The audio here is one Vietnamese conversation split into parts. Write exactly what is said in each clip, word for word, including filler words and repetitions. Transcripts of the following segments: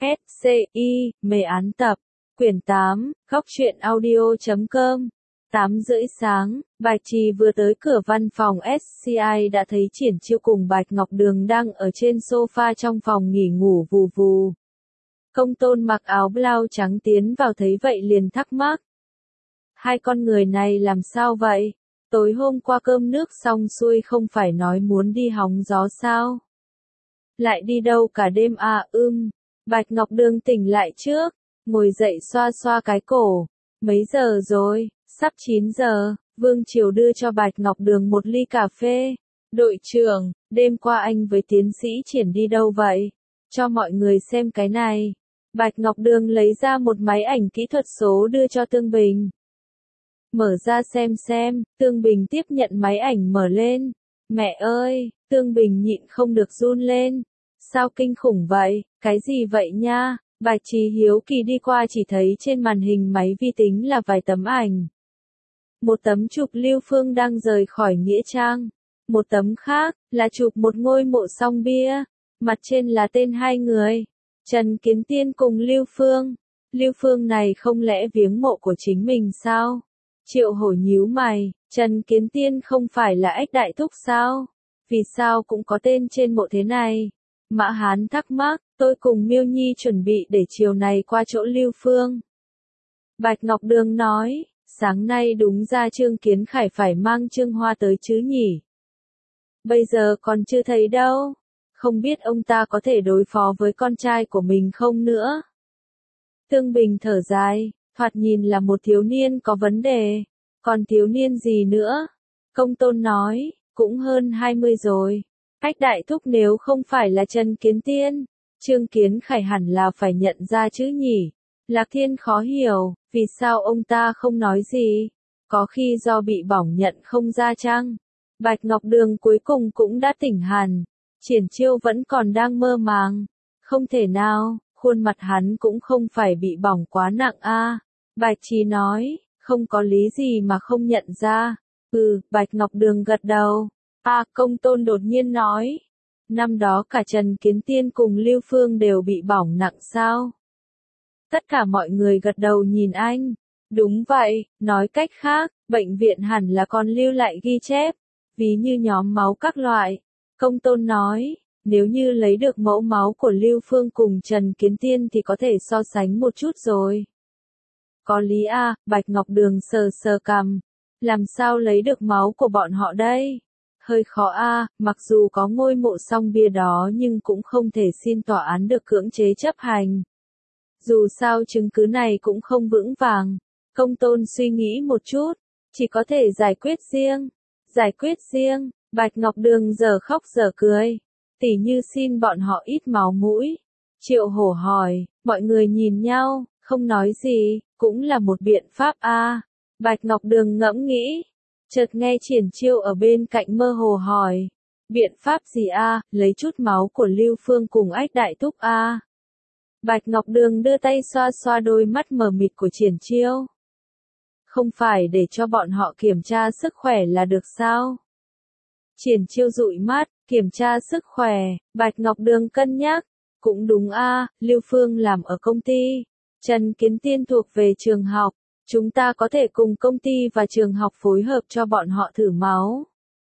ét xê i, mê án tập, quyển tám, góc truyện audio chấm com. tám rưỡi sáng, Bạch Trì vừa tới cửa văn phòng ét xê i đã thấy Triển Chiêu cùng Bạch Ngọc Đường đang ở trên sofa trong phòng nghỉ ngủ vù vù. Công Tôn mặc áo blau trắng tiến vào thấy vậy liền thắc mắc. Hai con người này làm sao vậy? Tối hôm qua cơm nước xong xuôi không phải nói muốn đi hóng gió sao? Lại đi đâu cả đêm à? Ưm. Bạch Ngọc Đường tỉnh lại trước, ngồi dậy xoa xoa cái cổ. Mấy giờ rồi? Sắp chín giờ. Vương Triều đưa cho Bạch Ngọc Đường một ly cà phê. Đội trưởng, đêm qua anh với tiến sĩ Triển đi đâu vậy? Cho mọi người xem cái này. Bạch Ngọc Đường lấy ra một máy ảnh kỹ thuật số đưa cho Tương Bình. Mở ra xem xem, Tương Bình tiếp nhận máy ảnh mở lên. Mẹ ơi, Tương Bình nhịn không được run lên. Sao kinh khủng vậy, cái gì vậy nha? Bạch Trì hiếu kỳ đi qua chỉ thấy trên màn hình máy vi tính là vài tấm ảnh. Một tấm chụp Lưu Phương đang rời khỏi Nghĩa Trang. Một tấm khác, là chụp một ngôi mộ song bia. Mặt trên là tên hai người. Trần Kiến Tiên cùng Lưu Phương. Lưu Phương này không lẽ viếng mộ của chính mình sao? Triệu Hổ nhíu mày, Trần Kiến Tiên không phải là Ếch Đại Thúc sao? Vì sao cũng có tên trên mộ thế này? Mã Hán thắc mắc, tôi cùng Miêu Nhi chuẩn bị để chiều này qua chỗ Lưu Phương. Bạch Ngọc Đường nói, sáng nay đúng ra Trương Kiến Khải phải mang Trương Hoa tới chứ nhỉ? Bây giờ còn chưa thấy đâu. Không biết ông ta có thể đối phó với con trai của mình không nữa. Tương Bình thở dài, thoạt nhìn là một thiếu niên có vấn đề. Còn thiếu niên gì nữa? Công Tôn nói, cũng hơn hai mươi rồi. Ếch Đại Thúc nếu không phải là Trần Kiến Tiên, Trương Kiến Khải hẳn là phải nhận ra chứ nhỉ? Lạc Thiên khó hiểu, vì sao ông ta không nói gì? Có khi do bị bỏng nhận không ra chăng? Bạch Ngọc Đường cuối cùng cũng đã tỉnh hẳn. Triển Chiêu vẫn còn đang mơ màng. Không thể nào, khuôn mặt hắn cũng không phải bị bỏng quá nặng a. À. Bạch Trì nói, không có lý gì mà không nhận ra. Ừ, Bạch Ngọc Đường gật đầu. À, Công Tôn đột nhiên nói. Năm đó cả Trần Kiến Tiên cùng Lưu Phương đều bị bỏng nặng sao? Tất cả mọi người gật đầu nhìn anh. Đúng vậy, nói cách khác, bệnh viện hẳn là còn lưu lại ghi chép. Ví như nhóm máu các loại. Công Tôn nói, nếu như lấy được mẫu máu của Lưu Phương cùng Trần Kiến Tiên thì có thể so sánh một chút rồi. Có lý à, Bạch Ngọc Đường sờ sờ cằm. Làm sao lấy được máu của bọn họ đây? Hơi khó a, à, mặc dù có ngôi mộ song bia đó nhưng cũng không thể xin tòa án được cưỡng chế chấp hành. Dù sao chứng cứ này cũng không vững vàng. Công Tôn suy nghĩ một chút, chỉ có thể giải quyết riêng. Giải quyết riêng, Bạch Ngọc Đường giờ khóc giờ cười. Tỉ như xin bọn họ ít máu mũi. Triệu Hổ hỏi, mọi người nhìn nhau, không nói gì, cũng là một biện pháp a. À. Bạch Ngọc Đường ngẫm nghĩ. Chợt nghe Triển Chiêu ở bên cạnh mơ hồ hỏi. Biện pháp gì a? À? Lấy chút máu của Lưu Phương cùng Ếch Đại Thúc a. À? Bạch Ngọc Đường đưa tay xoa xoa đôi mắt mờ mịt của Triển Chiêu. Không phải để cho bọn họ kiểm tra sức khỏe là được sao? Triển Chiêu dụi mắt, kiểm tra sức khỏe, Bạch Ngọc Đường cân nhắc. Cũng đúng a, à, Lưu Phương làm ở công ty. Trần Kiến Tiên thuộc về trường học. Chúng ta có thể cùng công ty và trường học phối hợp cho bọn họ thử máu.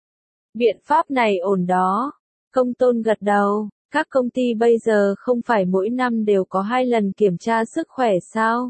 Biện pháp này ổn đó. Công Tôn gật đầu. Các công ty bây giờ không phải mỗi năm đều có hai lần kiểm tra sức khỏe sao?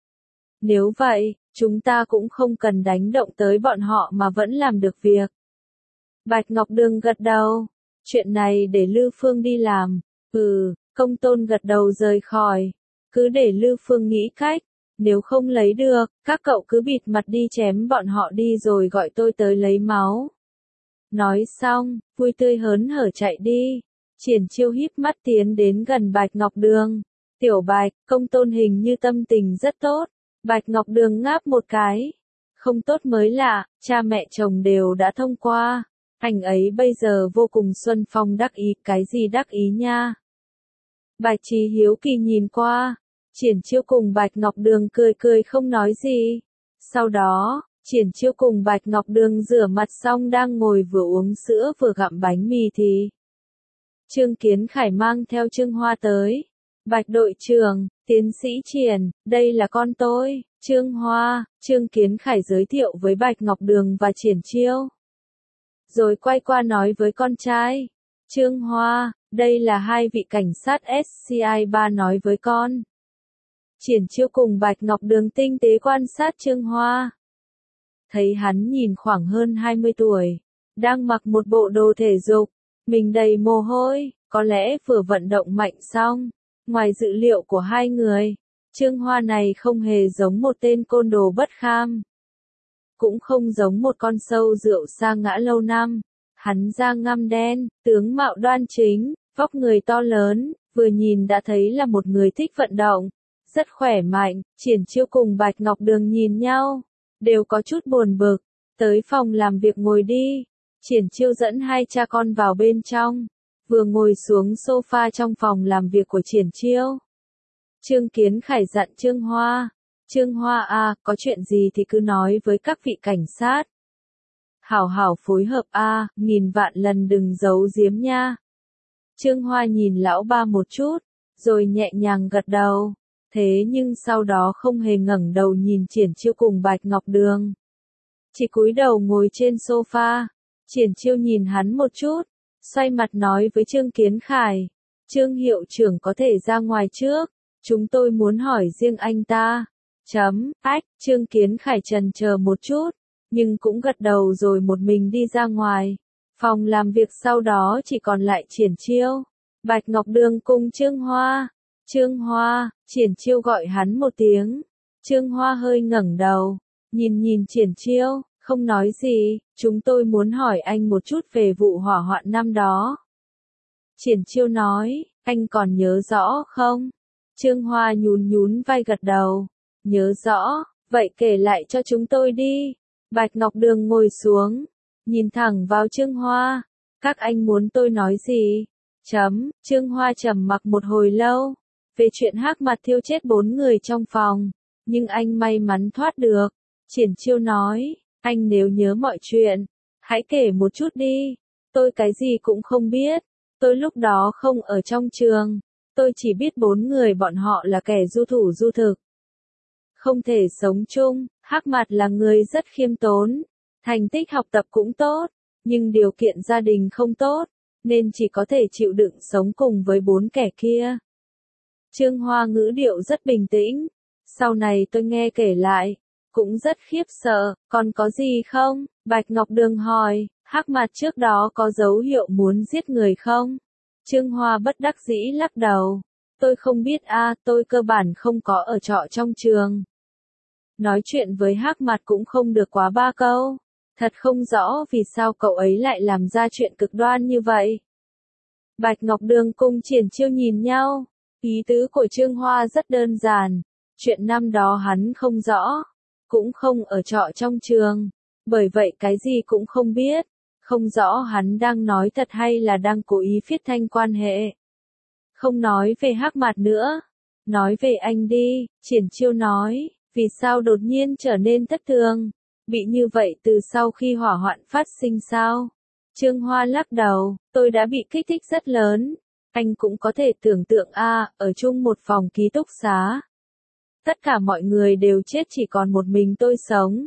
Nếu vậy, chúng ta cũng không cần đánh động tới bọn họ mà vẫn làm được việc. Bạch Ngọc Đường gật đầu. Chuyện này để Lưu Phương đi làm. Ừ, Công Tôn gật đầu rời khỏi. Cứ để Lưu Phương nghĩ cách. Nếu không lấy được, các cậu cứ bịt mặt đi chém bọn họ đi rồi gọi tôi tới lấy máu. Nói xong, vui tươi hớn hở chạy đi. Triển Chiêu híp mắt tiến đến gần Bạch Ngọc Đường. Tiểu Bạch, Công Tôn hình như tâm tình rất tốt. Bạch Ngọc Đường ngáp một cái. Không tốt mới lạ, cha mẹ chồng đều đã thông qua. Anh ấy bây giờ vô cùng xuân phong đắc ý, cái gì đắc ý nha. Bạch Trì hiếu kỳ nhìn qua. Triển Chiêu cùng Bạch Ngọc Đường cười cười không nói gì. Sau đó, Triển Chiêu cùng Bạch Ngọc Đường rửa mặt xong đang ngồi vừa uống sữa vừa gặm bánh mì thì Trương Kiến Khải mang theo Trương Hoa tới. Bạch đội trưởng, tiến sĩ Triển, đây là con tôi, Trương Hoa, Trương Kiến Khải giới thiệu với Bạch Ngọc Đường và Triển Chiêu. Rồi quay qua nói với con trai, Trương Hoa, đây là hai vị cảnh sát ét xê i ba nói với con. Triển Chiêu cùng Bạch Ngọc Đường tinh tế quan sát Trương Hoa. Thấy hắn nhìn khoảng hơn hai mươi tuổi, đang mặc một bộ đồ thể dục, mình đầy mồ hôi, có lẽ vừa vận động mạnh xong. Ngoài dự liệu của hai người, Trương Hoa này không hề giống một tên côn đồ bất kham. Cũng không giống một con sâu rượu sa ngã lâu năm. Hắn da ngăm đen, tướng mạo đoan chính, vóc người to lớn, vừa nhìn đã thấy là một người thích vận động, rất khỏe mạnh. Triển Chiêu cùng Bạch Ngọc Đường nhìn nhau, đều có chút buồn bực. Tới phòng làm việc ngồi đi. Triển Chiêu dẫn hai cha con vào bên trong. Vừa ngồi xuống sofa trong phòng làm việc của Triển Chiêu. Trương Kiến Khải dặn Trương Hoa. Trương Hoa à, có chuyện gì thì cứ nói với các vị cảnh sát. Hảo hảo phối hợp a, à, nghìn vạn lần đừng giấu giếm nha. Trương Hoa nhìn lão ba một chút, rồi nhẹ nhàng gật đầu. Thế nhưng sau đó không hề ngẩng đầu nhìn Triển Chiêu cùng Bạch Ngọc Đường. Chỉ cúi đầu ngồi trên sofa. Triển Chiêu nhìn hắn một chút, xoay mặt nói với Trương Kiến Khải. Trương hiệu trưởng có thể ra ngoài trước, chúng tôi muốn hỏi riêng anh ta. Chấm, ách, Trương Kiến Khải trần chờ một chút, nhưng cũng gật đầu rồi một mình đi ra ngoài. Phòng làm việc sau đó chỉ còn lại Triển Chiêu, Bạch Ngọc Đường cùng Trương Hoa. Trương Hoa, Triển Chiêu gọi hắn một tiếng. Trương Hoa hơi ngẩng đầu, nhìn nhìn Triển Chiêu, không nói gì. Chúng tôi muốn hỏi anh một chút về vụ hỏa hoạn năm đó. Triển Chiêu nói, anh còn nhớ rõ không? Trương Hoa nhún nhún vai gật đầu. Nhớ rõ, vậy kể lại cho chúng tôi đi. Bạch Ngọc Đường ngồi xuống, nhìn thẳng vào Trương Hoa. Các anh muốn tôi nói gì? Chấm, Trương Hoa trầm mặc một hồi lâu. Về chuyện hắc mặt thiêu chết bốn người trong phòng, nhưng anh may mắn thoát được. Triển Chiêu nói, anh nếu nhớ mọi chuyện, hãy kể một chút đi. Tôi cái gì cũng không biết. Tôi lúc đó không ở trong trường. Tôi chỉ biết bốn người bọn họ là kẻ du thủ du thực. Không thể sống chung. Hắc mặt là người rất khiêm tốn. Thành tích học tập cũng tốt. Nhưng điều kiện gia đình không tốt. Nên chỉ có thể chịu đựng sống cùng với bốn kẻ kia. Trương Hoa ngữ điệu rất bình tĩnh. Sau này tôi nghe kể lại, cũng rất khiếp sợ. Còn có gì không? Bạch Ngọc Đường hỏi. Hắc mặt trước đó có dấu hiệu muốn giết người không? Trương Hoa bất đắc dĩ lắc đầu. Tôi không biết a, à, tôi cơ bản không có ở trọ trong trường. Nói chuyện với Hắc mặt cũng không được quá ba câu. Thật không rõ vì sao cậu ấy lại làm ra chuyện cực đoan như vậy. Bạch Ngọc Đường cùng Triển Chiêu nhìn nhau. Ý tứ của Trương Hoa rất đơn giản. Chuyện năm đó hắn không rõ. Cũng không ở trọ trong trường. Bởi vậy cái gì cũng không biết. Không rõ hắn đang nói thật hay là đang cố ý phiết thanh quan hệ. Không nói về Hắc mặt nữa. Nói về anh đi, Triển Chiêu nói. Vì sao đột nhiên trở nên thất thường? Bị như vậy từ sau khi hỏa hoạn phát sinh sao? Trương Hoa lắc đầu, tôi đã bị kích thích rất lớn. Anh cũng có thể tưởng tượng a, à, ở chung một phòng ký túc xá. Tất cả mọi người đều chết chỉ còn một mình tôi sống.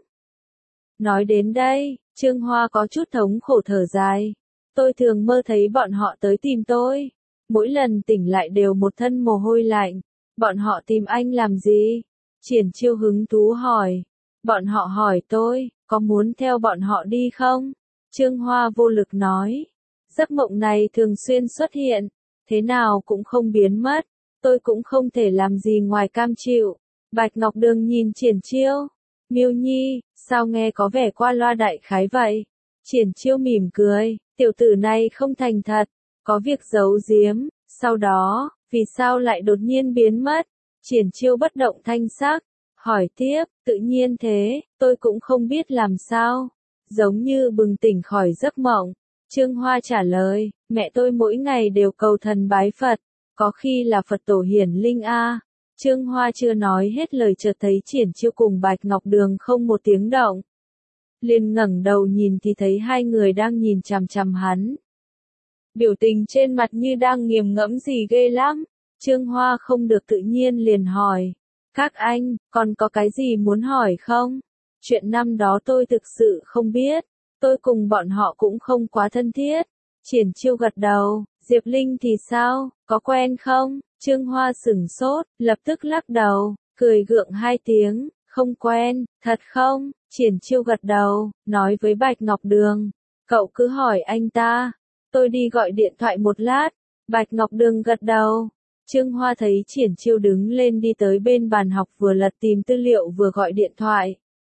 Nói đến đây, Trương Hoa có chút thống khổ thở dài. Tôi thường mơ thấy bọn họ tới tìm tôi. Mỗi lần tỉnh lại đều một thân mồ hôi lạnh. Bọn họ tìm anh làm gì? Triển Chiêu hứng thú hỏi. Bọn họ hỏi tôi, có muốn theo bọn họ đi không? Trương Hoa vô lực nói. Giấc mộng này thường xuyên xuất hiện. Thế nào cũng không biến mất. Tôi cũng không thể làm gì ngoài cam chịu. Bạch Ngọc Đường nhìn Triển Chiêu. Miêu Nhi, sao nghe có vẻ qua loa đại khái vậy? Triển Chiêu mỉm cười. Tiểu tử này không thành thật. Có việc giấu giếm. Sau đó, vì sao lại đột nhiên biến mất? Triển Chiêu bất động thanh sắc. Hỏi tiếp, tự nhiên thế, tôi cũng không biết làm sao. Giống như bừng tỉnh khỏi giấc mộng. Trương Hoa trả lời, mẹ tôi mỗi ngày đều cầu thần bái Phật. Có khi là Phật tổ hiển linh a. Trương Hoa chưa nói hết lời chợt thấy Triển Chiêu cùng Bạch Ngọc Đường không một tiếng động. Liền ngẩng đầu nhìn thì thấy hai người đang nhìn chằm chằm hắn. Biểu tình trên mặt như đang nghiền ngẫm gì ghê lắm. Trương Hoa không được tự nhiên liền hỏi. Các anh, còn có cái gì muốn hỏi không? Chuyện năm đó tôi thực sự không biết. Tôi cùng bọn họ cũng không quá thân thiết. Triển Chiêu gật đầu. Diệp Linh thì sao, có quen không? Trương Hoa sửng sốt, lập tức lắc đầu, cười gượng hai tiếng, không quen, thật không? Triển Chiêu gật đầu, nói với Bạch Ngọc Đường, cậu cứ hỏi anh ta, tôi đi gọi điện thoại một lát. Bạch Ngọc Đường gật đầu. Trương Hoa thấy Triển Chiêu đứng lên đi tới bên bàn học vừa lật tìm tư liệu vừa gọi điện thoại.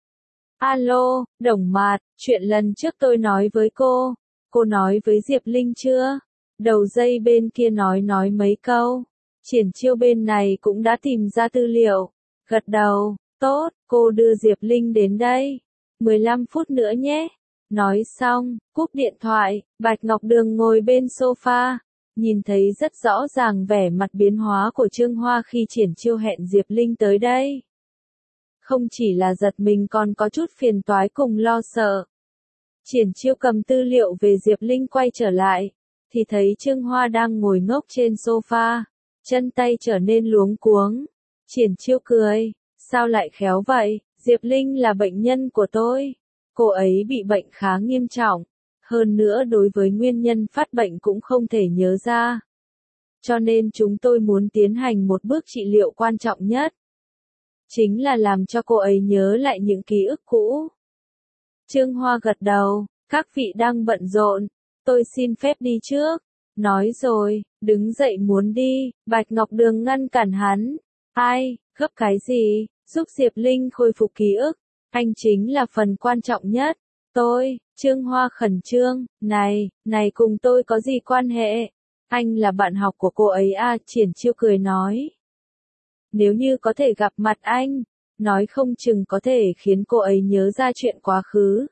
Alo, Đồng Mạt, chuyện lần trước tôi nói với cô, cô nói với Diệp Linh chưa? Đầu dây bên kia nói nói mấy câu. Triển Chiêu bên này cũng đã tìm ra tư liệu. Gật đầu, tốt, cô đưa Diệp Linh đến đây. mười lăm phút nữa nhé. Nói xong, cúp điện thoại, Bạch Ngọc Đường ngồi bên sofa. Nhìn thấy rất rõ ràng vẻ mặt biến hóa của Trương Hoa khi Triển Chiêu hẹn Diệp Linh tới đây. Không chỉ là giật mình còn có chút phiền toái cùng lo sợ. Triển Chiêu cầm tư liệu về Diệp Linh quay trở lại, thì thấy Trương Hoa đang ngồi ngốc trên sofa, chân tay trở nên luống cuống. Triển Chiêu cười, sao lại khéo vậy, Diệp Linh là bệnh nhân của tôi. Cô ấy bị bệnh khá nghiêm trọng, hơn nữa đối với nguyên nhân phát bệnh cũng không thể nhớ ra. Cho nên chúng tôi muốn tiến hành một bước trị liệu quan trọng nhất. Chính là làm cho cô ấy nhớ lại những ký ức cũ. Trương Hoa gật đầu, các vị đang bận rộn, tôi xin phép đi trước. Nói rồi, đứng dậy muốn đi, Bạch Ngọc Đường ngăn cản hắn. Ai, gấp cái gì, giúp Diệp Linh khôi phục ký ức, anh chính là phần quan trọng nhất. Tôi, Trương Hoa khẩn trương, này, này cùng tôi có gì quan hệ? Anh là bạn học của cô ấy à, Triển Chiêu cười nói. Nếu như có thể gặp mặt anh, nói không chừng có thể khiến cô ấy nhớ ra chuyện quá khứ.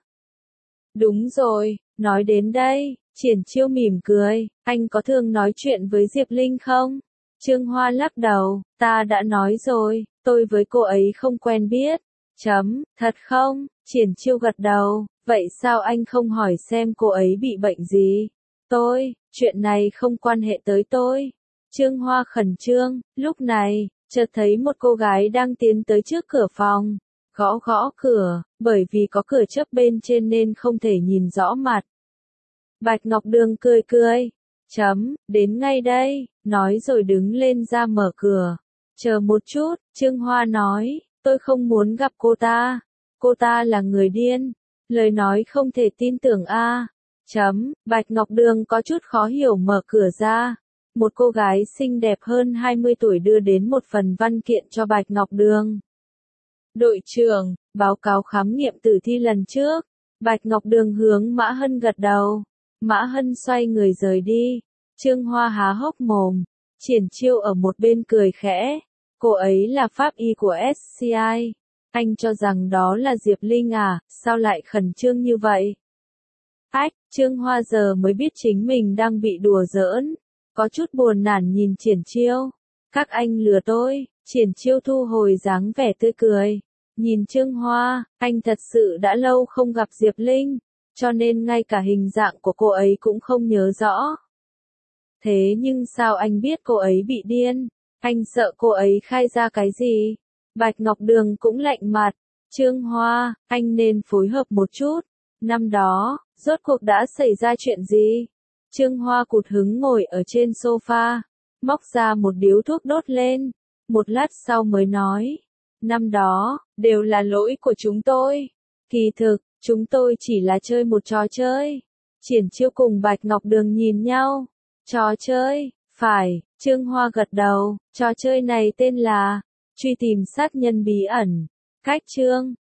Đúng rồi, nói đến đây, Triển Chiêu mỉm cười, anh có thường nói chuyện với Diệp Linh không? Trương Hoa lắc đầu, ta đã nói rồi, tôi với cô ấy không quen biết. Chấm, thật không? Triển Chiêu gật đầu, vậy sao anh không hỏi xem cô ấy bị bệnh gì? Tôi, chuyện này không quan hệ tới tôi. Trương Hoa khẩn trương, lúc này, chợt thấy một cô gái đang tiến tới trước cửa phòng, gõ gõ cửa, bởi vì có cửa chớp bên trên nên không thể nhìn rõ mặt. Bạch Ngọc Đường cười cười, chấm, đến ngay đây, nói rồi đứng lên ra mở cửa. Chờ một chút, Trương Hoa nói, tôi không muốn gặp cô ta, cô ta là người điên, lời nói không thể tin tưởng a. À. Chấm, Bạch Ngọc Đường có chút khó hiểu mở cửa ra. Một cô gái xinh đẹp hơn hai mươi tuổi đưa đến một phần văn kiện cho Bạch Ngọc Đường. Đội trưởng, báo cáo khám nghiệm tử thi lần trước. Bạch Ngọc Đường hướng Mã Hân gật đầu. Mã Hân xoay người rời đi. Trương Hoa há hốc mồm. Triển Chiêu ở một bên cười khẽ. Cô ấy là pháp y của ét xê i. Anh cho rằng đó là Diệp Linh à, sao lại khẩn trương như vậy? Ách, Trương Hoa giờ mới biết chính mình đang bị đùa giỡn. Có chút buồn nản nhìn Triển Chiêu. Các anh lừa tôi. Triển Chiêu thu hồi dáng vẻ tươi cười. Nhìn Trương Hoa, anh thật sự đã lâu không gặp Diệp Linh, cho nên ngay cả hình dạng của cô ấy cũng không nhớ rõ. Thế nhưng sao anh biết cô ấy bị điên? Anh sợ cô ấy khai ra cái gì? Bạch Ngọc Đường cũng lạnh mặt. Trương Hoa, anh nên phối hợp một chút. Năm đó, rốt cuộc đã xảy ra chuyện gì? Trương Hoa cụt hứng ngồi ở trên sofa, móc ra một điếu thuốc đốt lên. Một lát sau mới nói, năm đó, đều là lỗi của chúng tôi. Kỳ thực, chúng tôi chỉ là chơi một trò chơi. Triển Chiêu cùng Bạch Ngọc Đường nhìn nhau. Trò chơi, phải, Trương Hoa gật đầu, trò chơi này tên là, truy tìm sát nhân bí ẩn. Cách chương,